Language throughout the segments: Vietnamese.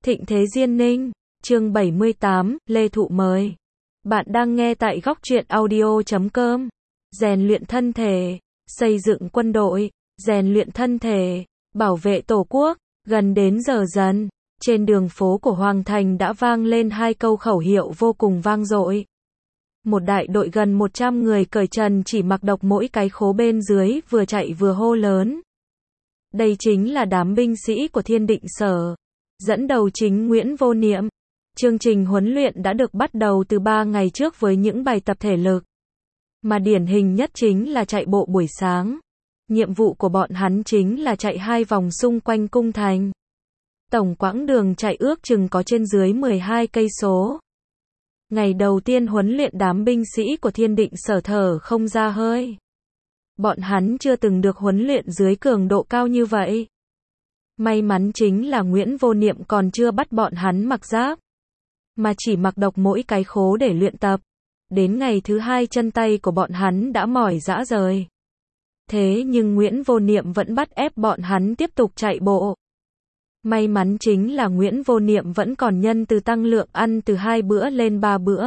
Thịnh Thế Diên Ninh, chương 78, Lê Thụ mời. Bạn đang nghe tại Góc Truyện Audio.com. Rèn luyện thân thể, xây dựng quân đội, rèn luyện thân thể, bảo vệ Tổ quốc. Gần đến giờ dần, trên đường phố của Hoàng Thành đã vang lên hai câu khẩu hiệu vô cùng vang dội. Một đại đội gần 100 người cởi trần chỉ mặc độc mỗi cái khố bên dưới vừa chạy vừa hô lớn. Đây chính là đám binh sĩ của Thiên Định Sở. Dẫn đầu chính Nguyễn Vô Niệm. Chương trình huấn luyện đã được bắt đầu từ 3 ngày trước với những bài tập thể lực. Mà điển hình nhất chính là chạy bộ buổi sáng. Nhiệm vụ của bọn hắn chính là chạy 2 vòng xung quanh cung thành. Tổng quãng đường chạy ước chừng có trên dưới 12 cây số. Ngày đầu tiên huấn luyện đám binh sĩ của Thiên Định Sở thở không ra hơi. Bọn hắn chưa từng được huấn luyện dưới cường độ cao như vậy. May mắn chính là Nguyễn Vô Niệm còn chưa bắt bọn hắn mặc giáp, mà chỉ mặc độc mỗi cái khố để luyện tập. Đến ngày thứ 2 chân tay của bọn hắn đã mỏi rã rời. Thế nhưng Nguyễn Vô Niệm vẫn bắt ép bọn hắn tiếp tục chạy bộ. May mắn chính là Nguyễn Vô Niệm vẫn còn nhân từ tăng lượng ăn từ 2 bữa lên 3 bữa.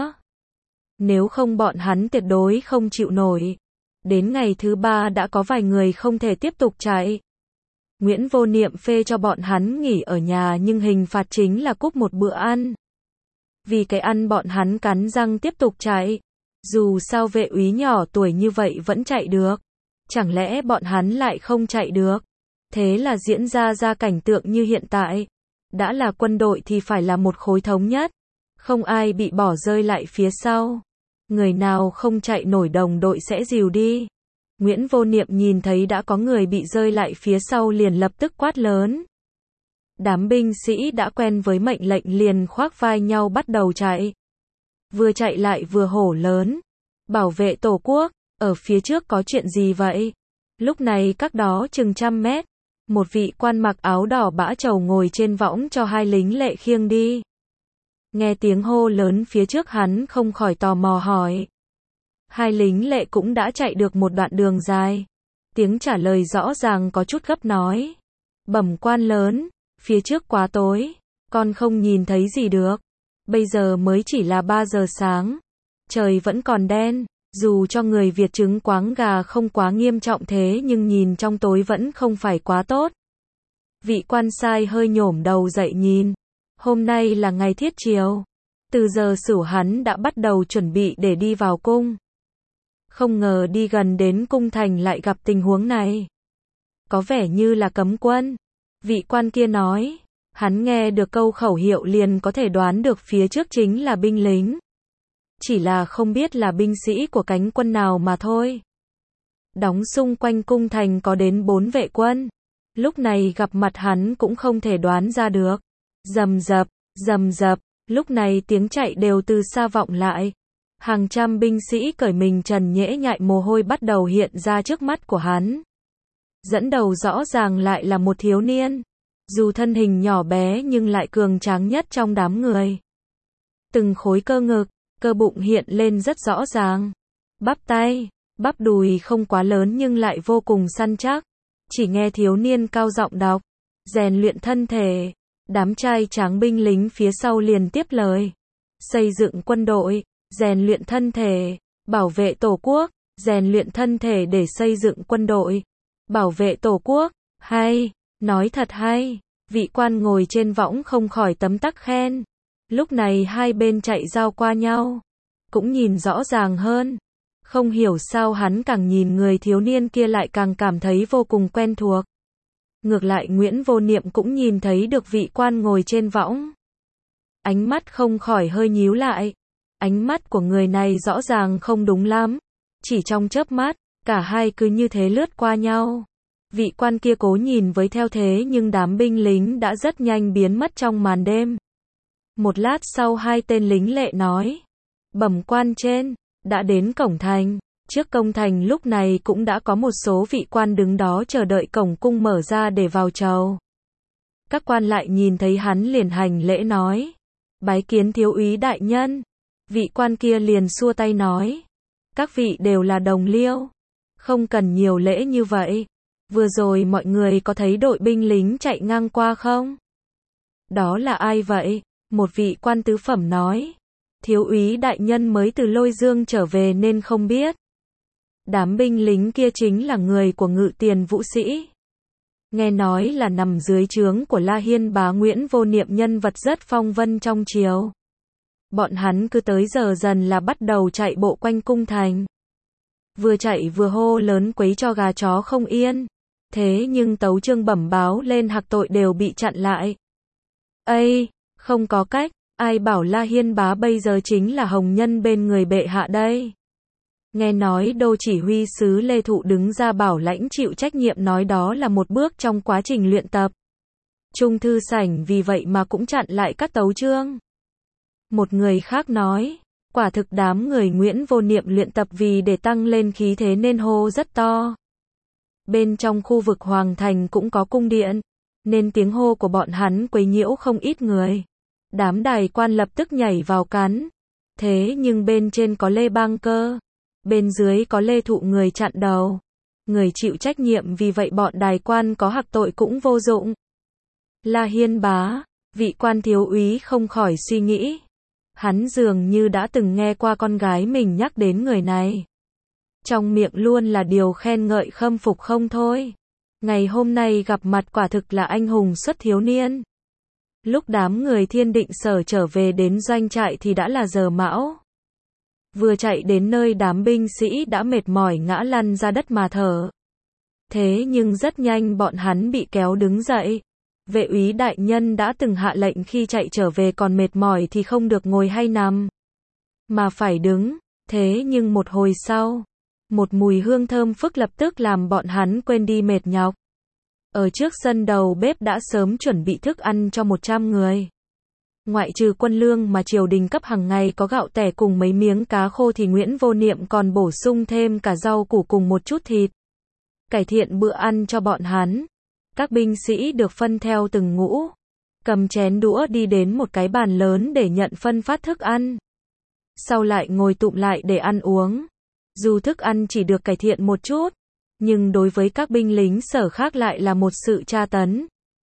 Nếu không bọn hắn tuyệt đối không chịu nổi. Đến ngày thứ 3 đã có vài người không thể tiếp tục chạy. Nguyễn Vô Niệm phê cho bọn hắn nghỉ ở nhà nhưng hình phạt chính là cúp một bữa ăn. Vì cái ăn bọn hắn cắn răng tiếp tục chạy. Dù sao vệ úy nhỏ tuổi như vậy vẫn chạy được. Chẳng lẽ bọn hắn lại không chạy được? Thế là diễn ra cảnh tượng như hiện tại. Đã là quân đội thì phải là một khối thống nhất. Không ai bị bỏ rơi lại phía sau. Người nào không chạy nổi đồng đội sẽ dìu đi. Nguyễn Vô Niệm nhìn thấy đã có người bị rơi lại phía sau liền lập tức quát lớn. Đám binh sĩ đã quen với mệnh lệnh liền khoác vai nhau bắt đầu chạy. Vừa chạy lại vừa hổ lớn. Bảo vệ Tổ quốc, ở phía trước có chuyện gì vậy? Lúc này cách đó chừng 100 mét. Một vị quan mặc áo đỏ bã trầu ngồi trên võng cho 2 lính lệ khiêng đi. Nghe tiếng hô lớn phía trước hắn không khỏi tò mò hỏi. 2 lính lệ cũng đã chạy được một đoạn đường dài. Tiếng trả lời rõ ràng có chút gấp nói. Bẩm quan lớn, phía trước quá tối, con không nhìn thấy gì được. Bây giờ mới chỉ là 3 giờ sáng. Trời vẫn còn đen, dù cho người Việt chứng quáng gà không quá nghiêm trọng thế nhưng nhìn trong tối vẫn không phải quá tốt. Vị quan sai hơi nhổm đầu dậy nhìn. Hôm nay là ngày thiết chiều. Từ giờ Sửu hắn đã bắt đầu chuẩn bị để đi vào cung. Không ngờ đi gần đến cung thành lại gặp tình huống này. Có vẻ như là cấm quân. Vị quan kia nói. Hắn nghe được câu khẩu hiệu liền có thể đoán được phía trước chính là binh lính. Chỉ là không biết là binh sĩ của cánh quân nào mà thôi. Đóng xung quanh cung thành có đến 4 vệ quân. Lúc này gặp mặt hắn cũng không thể đoán ra được. Rầm rập, lúc này tiếng chạy đều từ xa vọng lại. Hàng trăm binh sĩ cởi mình trần nhễ nhại mồ hôi bắt đầu hiện ra trước mắt của hắn. Dẫn đầu rõ ràng lại là một thiếu niên. Dù thân hình nhỏ bé nhưng lại cường tráng nhất trong đám người. Từng khối cơ ngực, cơ bụng hiện lên rất rõ ràng. Bắp tay, bắp đùi không quá lớn nhưng lại vô cùng săn chắc. Chỉ nghe thiếu niên cao giọng đọc. Rèn luyện thân thể. Đám trai tráng binh lính phía sau liền tiếp lời. Xây dựng quân đội, rèn luyện thân thể, bảo vệ Tổ quốc, rèn luyện thân thể để xây dựng quân đội, bảo vệ Tổ quốc. Hay, nói thật hay. Vị quan ngồi trên võng không khỏi tấm tắc khen. Lúc này hai bên chạy giao qua nhau, cũng nhìn rõ ràng hơn. Không hiểu sao hắn càng nhìn người thiếu niên kia lại càng cảm thấy vô cùng quen thuộc. Ngược lại Nguyễn Vô Niệm cũng nhìn thấy được vị quan ngồi trên võng. Ánh mắt không khỏi hơi nhíu lại. Ánh mắt của người này rõ ràng không đúng lắm. Chỉ trong chớp mắt, cả hai cứ như thế lướt qua nhau. Vị quan kia cố nhìn với theo thế nhưng đám binh lính đã rất nhanh biến mất trong màn đêm. Một lát sau 2 tên lính lệ nói. Bẩm quan trên, đã đến cổng thành. Trước công thành lúc này cũng đã có một số vị quan đứng đó chờ đợi cổng cung mở ra để vào chầu. Các quan lại nhìn thấy hắn liền hành lễ nói. Bái kiến thiếu úy đại nhân. Vị quan kia liền xua tay nói. Các vị đều là đồng liêu. Không cần nhiều lễ như vậy. Vừa rồi mọi người có thấy đội binh lính chạy ngang qua không? Đó là ai vậy? Một vị quan tứ phẩm nói. Thiếu úy đại nhân mới từ Lôi Dương trở về nên không biết. Đám binh lính kia chính là người của Ngự Tiền Vũ Sĩ. Nghe nói là nằm dưới trướng của La Hiên Bá Nguyễn Vô Niệm, nhân vật rất phong vân trong triều. Bọn hắn cứ tới giờ dần là bắt đầu chạy bộ quanh cung thành. Vừa chạy vừa hô lớn quấy cho gà chó không yên. Thế nhưng tấu chương bẩm báo lên hạc tội đều bị chặn lại. Ây, không có cách, ai bảo La Hiên Bá bây giờ chính là hồng nhân bên người bệ hạ đây. Nghe nói đô chỉ huy sứ Lê Thụ đứng ra bảo lãnh chịu trách nhiệm, nói đó là một bước trong quá trình luyện tập. Trung thư sảnh vì vậy mà cũng chặn lại các tấu chương. Một người khác nói, quả thực đám người Nguyễn Vô Niệm luyện tập vì để tăng lên khí thế nên hô rất to. Bên trong khu vực Hoàng Thành cũng có cung điện, nên tiếng hô của bọn hắn quấy nhiễu không ít người. Đám đài quan lập tức nhảy vào cắn. Thế nhưng bên trên có Lê Bang Cơ, bên dưới có Lê Thụ người chặn đầu. Người chịu trách nhiệm, vì vậy bọn đài quan có hạc tội cũng vô dụng. La Hiên Bá, vị quan thiếu úy không khỏi suy nghĩ. Hắn dường như đã từng nghe qua con gái mình nhắc đến người này. Trong miệng luôn là điều khen ngợi khâm phục không thôi. Ngày hôm nay gặp mặt quả thực là anh hùng xuất thiếu niên. Lúc đám người Thiên Định Sở trở về đến doanh trại thì đã là giờ mão. Vừa chạy đến nơi đám binh sĩ đã mệt mỏi ngã lăn ra đất mà thở. Thế nhưng rất nhanh bọn hắn bị kéo đứng dậy. Vệ úy đại nhân đã từng hạ lệnh khi chạy trở về còn mệt mỏi thì không được ngồi hay nằm, mà phải đứng. Thế nhưng một hồi sau, một mùi hương thơm phức lập tức làm bọn hắn quên đi mệt nhọc. Ở trước sân đầu bếp đã sớm chuẩn bị thức ăn cho 100 người. Ngoại trừ quân lương mà triều đình cấp hàng ngày có gạo tẻ cùng mấy miếng cá khô thì Nguyễn Vô Niệm còn bổ sung thêm cả rau củ cùng một chút thịt. Cải thiện bữa ăn cho bọn hắn. Các binh sĩ được phân theo từng ngũ, cầm chén đũa đi đến một cái bàn lớn để nhận phân phát thức ăn. Sau lại ngồi tụm lại để ăn uống. Dù thức ăn chỉ được cải thiện một chút, nhưng đối với các binh lính Sở khác lại là một sự tra tấn.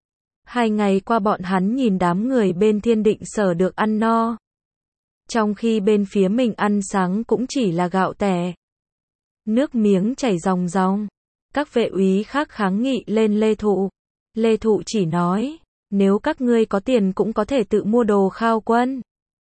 2 ngày qua bọn hắn nhìn đám người bên Thiên Định Sở được ăn no, trong khi bên phía mình ăn sáng cũng chỉ là gạo tẻ. Nước miếng chảy ròng ròng. Các vệ úy khác kháng nghị lên Lê Thụ. Lê Thụ chỉ nói, nếu các ngươi có tiền cũng có thể tự mua đồ khao quân.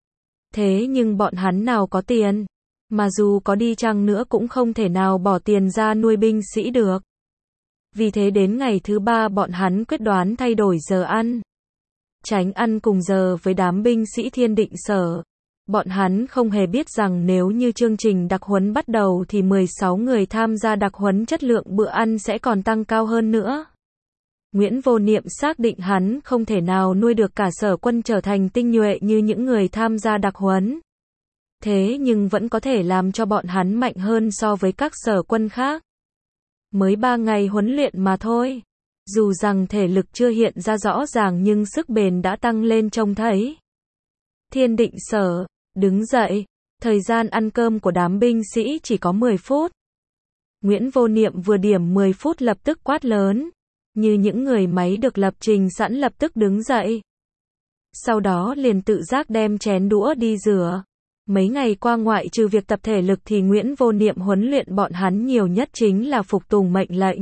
Thế nhưng bọn hắn nào có tiền, mà dù có đi chăng nữa cũng không thể nào bỏ tiền ra nuôi binh sĩ được. Vì thế đến ngày thứ 3 bọn hắn quyết đoán thay đổi giờ ăn, tránh ăn cùng giờ với đám binh sĩ Thiên Định Sở. Bọn hắn không hề biết rằng nếu như chương trình đặc huấn bắt đầu thì 16 người tham gia đặc huấn chất lượng bữa ăn sẽ còn tăng cao hơn nữa. Nguyễn Vô Niệm xác định hắn không thể nào nuôi được cả sở quân trở thành tinh nhuệ như những người tham gia đặc huấn. Thế nhưng vẫn có thể làm cho bọn hắn mạnh hơn so với các sở quân khác. Mới 3 ngày huấn luyện mà thôi. Dù rằng thể lực chưa hiện ra rõ ràng nhưng sức bền đã tăng lên trông thấy. Thiên Định Sở đứng dậy. Thời gian ăn cơm của đám binh sĩ chỉ có 10 phút. Nguyễn Vô Niệm vừa điểm 10 phút lập tức quát lớn. Như những người máy được lập trình sẵn lập tức đứng dậy. Sau đó liền tự giác đem chén đũa đi rửa. Mấy ngày qua ngoại trừ việc tập thể lực thì Nguyễn Vô Niệm huấn luyện bọn hắn nhiều nhất chính là phục tùng mệnh lệnh.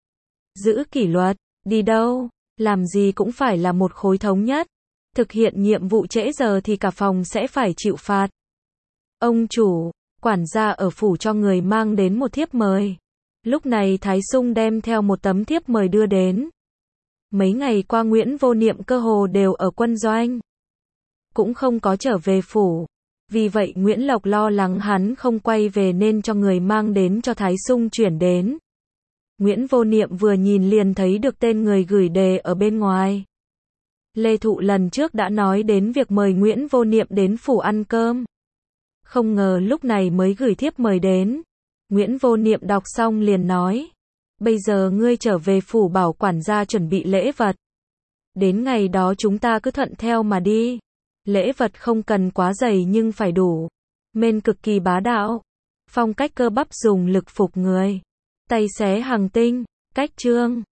Giữ kỷ luật, đi đâu, làm gì cũng phải là một khối thống nhất. Thực hiện nhiệm vụ trễ giờ thì cả phòng sẽ phải chịu phạt. Ông chủ, quản gia ở phủ cho người mang đến một thiếp mời. Lúc này Thái Sung đem theo một tấm thiếp mời đưa đến. Mấy ngày qua Nguyễn Vô Niệm cơ hồ đều ở quân doanh, cũng không có trở về phủ. Vì vậy Nguyễn Lộc lo lắng hắn không quay về nên cho người mang đến cho Thái Sung chuyển đến. Nguyễn Vô Niệm vừa nhìn liền thấy được tên người gửi đề ở bên ngoài. Lê Thụ lần trước đã nói đến việc mời Nguyễn Vô Niệm đến phủ ăn cơm. Không ngờ lúc này mới gửi thiếp mời đến. Nguyễn Vô Niệm đọc xong liền nói. Bây giờ ngươi trở về phủ bảo quản gia chuẩn bị lễ vật. Đến ngày đó chúng ta cứ thuận theo mà đi. Lễ vật không cần quá dày nhưng phải đủ. Mên cực kỳ bá đạo. Phong cách cơ bắp dùng lực phục người. Tay xé hàng tinh. Cách trương.